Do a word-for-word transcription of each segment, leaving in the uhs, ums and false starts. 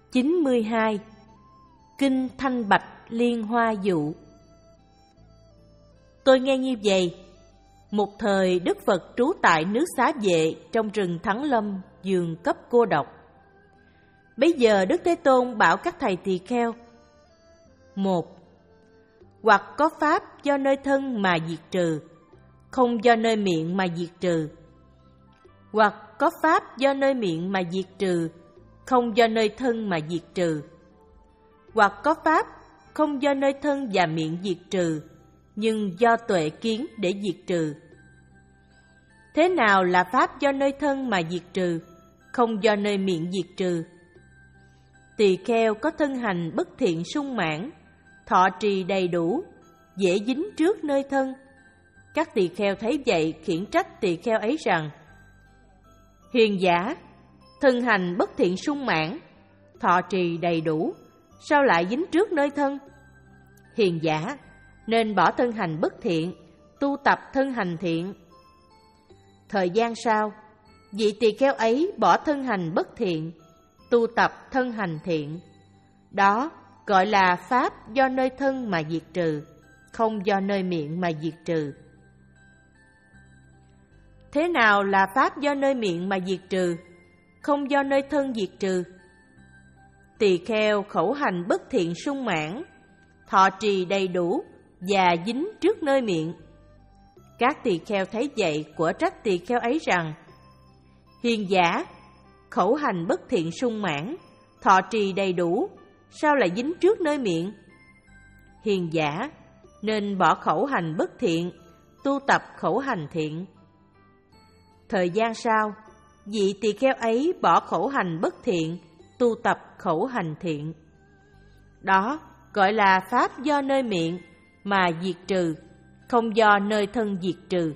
chín mươi hai. Kinh Thanh Bạch Liên Hoa Dụ. Tôi nghe như vậy. Một thời Đức Phật trú tại nước Xá Vệ trong rừng Thắng Lâm, giường cấp cô độc. Bấy giờ Đức Thế Tôn bảo các thầy tỳ kheo: Một, hoặc có pháp do nơi thân mà diệt trừ, không do nơi miệng mà diệt trừ. Hoặc có pháp do nơi miệng mà diệt trừ, không do nơi thân mà diệt trừ. Hoặc có pháp không do nơi thân và miệng diệt trừ, nhưng do tuệ kiến để diệt trừ. Thế nào là pháp do nơi thân mà diệt trừ, không do nơi miệng diệt trừ? Tỳ kheo có thân hành bất thiện sung mãn, thọ trì đầy đủ, dễ dính trước nơi thân. Các tỳ kheo thấy vậy khiển trách tỳ kheo ấy rằng: Hiền giả, thân hành bất thiện sung mãn, thọ trì đầy đủ, sao lại dính trước nơi thân? Hiền giả, nên bỏ thân hành bất thiện, tu tập thân hành thiện. Thời gian sau, vị tỳ kheo ấy bỏ thân hành bất thiện, tu tập thân hành thiện. Đó gọi là pháp do nơi thân mà diệt trừ, không do nơi miệng mà diệt trừ. Thế nào là pháp do nơi miệng mà diệt trừ, không do nơi thân diệt trừ? Tỳ kheo khẩu hành bất thiện sung mãn, thọ trì đầy đủ và dính trước nơi miệng. Các tỳ kheo thấy vậy của trách tỳ kheo ấy rằng: Hiền giả, khẩu hành bất thiện sung mãn, thọ trì đầy đủ, sao lại dính trước nơi miệng? Hiền giả, nên bỏ khẩu hành bất thiện, tu tập khẩu hành thiện. Thời gian sau, vị tỳ kheo ấy bỏ khẩu hành bất thiện, tu tập khẩu hành thiện. Đó gọi là pháp do nơi miệng mà diệt trừ, không do nơi thân diệt trừ.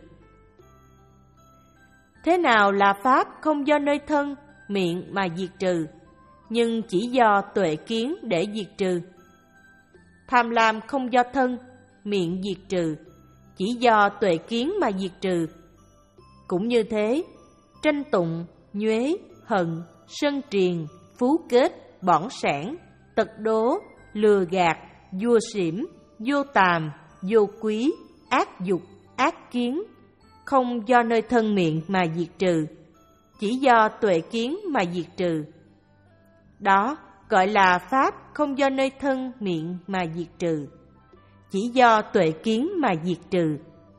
Thế nào là pháp không do nơi thân, miệng mà diệt trừ, nhưng chỉ do tuệ kiến để diệt trừ? Tham lam không do thân, miệng diệt trừ, chỉ do tuệ kiến mà diệt trừ. Cũng như thế, tranh tụng, nhuế, hận, sân triền, phú kết, bỏn sản, tật đố, lừa gạt, vua xỉm, vô tàm, vô quý, ác dục, ác kiến, không do nơi thân miệng mà diệt trừ, chỉ do tuệ kiến mà diệt trừ. Đó gọi là pháp không do nơi thân miệng mà diệt trừ, chỉ do tuệ kiến mà diệt trừ.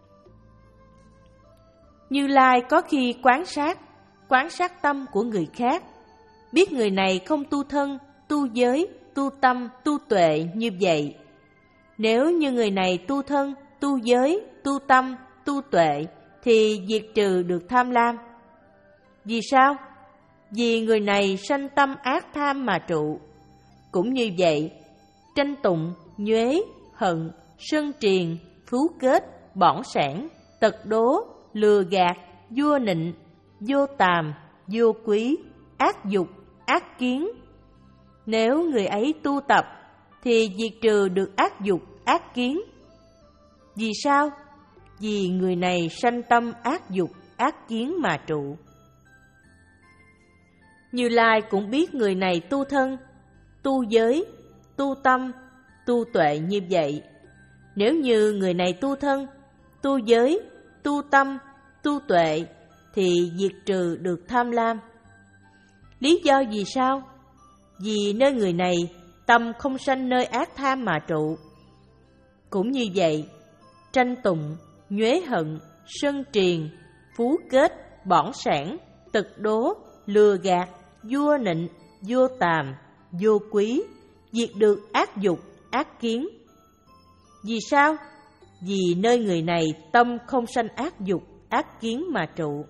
Như Lai có khi quán sát, quán sát tâm của người khác, biết người này không tu thân, tu giới, tu tâm, tu tuệ như vậy. Nếu như người này tu thân, tu giới, tu tâm, tu tuệ, thì diệt trừ được tham lam. Vì sao? Vì người này sanh tâm ác tham mà trụ. Cũng như vậy, tranh tụng, nhuế, hận, sân triền, phú kết, bỏn sản, tật đố, lừa gạt, vua nịnh, vô tàm, vô quý, ác dục, ác kiến. Nếu người ấy tu tập, thì diệt trừ được ác dục, ác kiến. Vì sao? Vì người này sanh tâm ác dục, ác kiến mà trụ. Như Lai cũng biết người này tu thân, tu giới, tu tâm, tu tuệ như vậy. Nếu như người này tu thân, tu giới, tu tâm, tu tuệ, thì diệt trừ được tham lam. Lý do vì sao? Vì nơi người này tâm không sanh nơi ác tham mà trụ. Cũng như vậy, tranh tụng, nhuế hận, sân triền, phú kết, bỏn sản, tật đố, lừa gạt, vua nịnh, vô tàm, vô quý, diệt được ác dục, ác kiến. Vì sao? Vì nơi người này tâm không sanh ác dục, ác kiến mà trụ.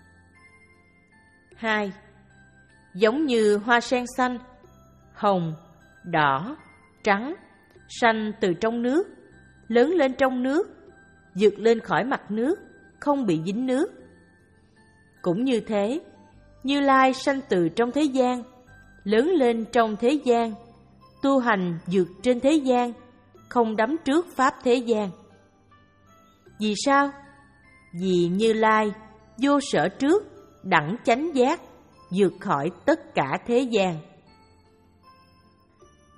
Hai, giống như hoa sen xanh, hồng, đỏ, trắng, sanh từ trong nước, lớn lên trong nước, vượt lên khỏi mặt nước, không bị dính nước. Cũng như thế, Như Lai sanh từ trong thế gian, lớn lên trong thế gian, tu hành vượt trên thế gian, không đắm trước pháp thế gian. Vì sao? Vì Như Lai vô sở trước, đẳng chánh giác, vượt khỏi tất cả thế gian.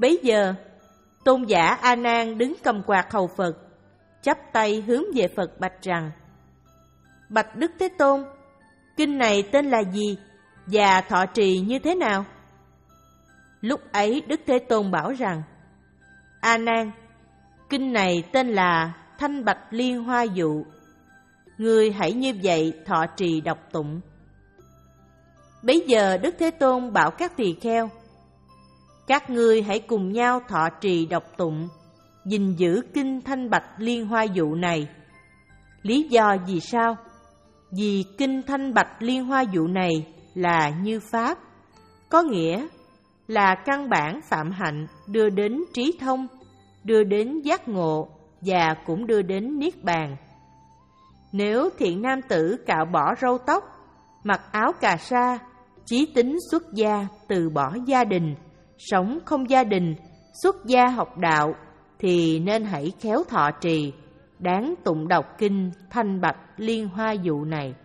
Bấy giờ, tôn giả A Nan đứng cầm quạt hầu Phật, chắp tay hướng về Phật bạch rằng: Bạch Đức Thế Tôn, kinh này tên là gì và thọ trì như thế nào? Lúc ấy Đức Thế Tôn bảo rằng: A Nan, kinh này tên là Thanh Bạch Liên Hoa Dụ. Ngươi hãy như vậy thọ trì đọc tụng. Bấy giờ Đức Thế Tôn bảo các tỳ kheo: Các ngươi hãy cùng nhau thọ trì đọc tụng, gìn giữ kinh Thanh Bạch Liên Hoa Dụ này. Lý do vì sao? Vì kinh Thanh Bạch Liên Hoa Dụ này là như pháp, có nghĩa là căn bản phạm hạnh đưa đến trí thông, đưa đến giác ngộ và cũng đưa đến niết bàn. Nếu thiện nam tử cạo bỏ râu tóc, mặc áo cà sa, chí tính xuất gia, từ bỏ gia đình, sống không gia đình, xuất gia học đạo, thì nên hãy khéo thọ trì, đáng tụng đọc kinh Thanh Bạch Liên Hoa Dụ này.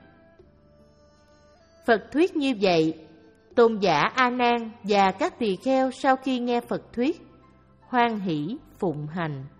Phật thuyết như vậy, tôn giả A Nan và các tỳ kheo sau khi nghe Phật thuyết, hoan hỷ phụng hành.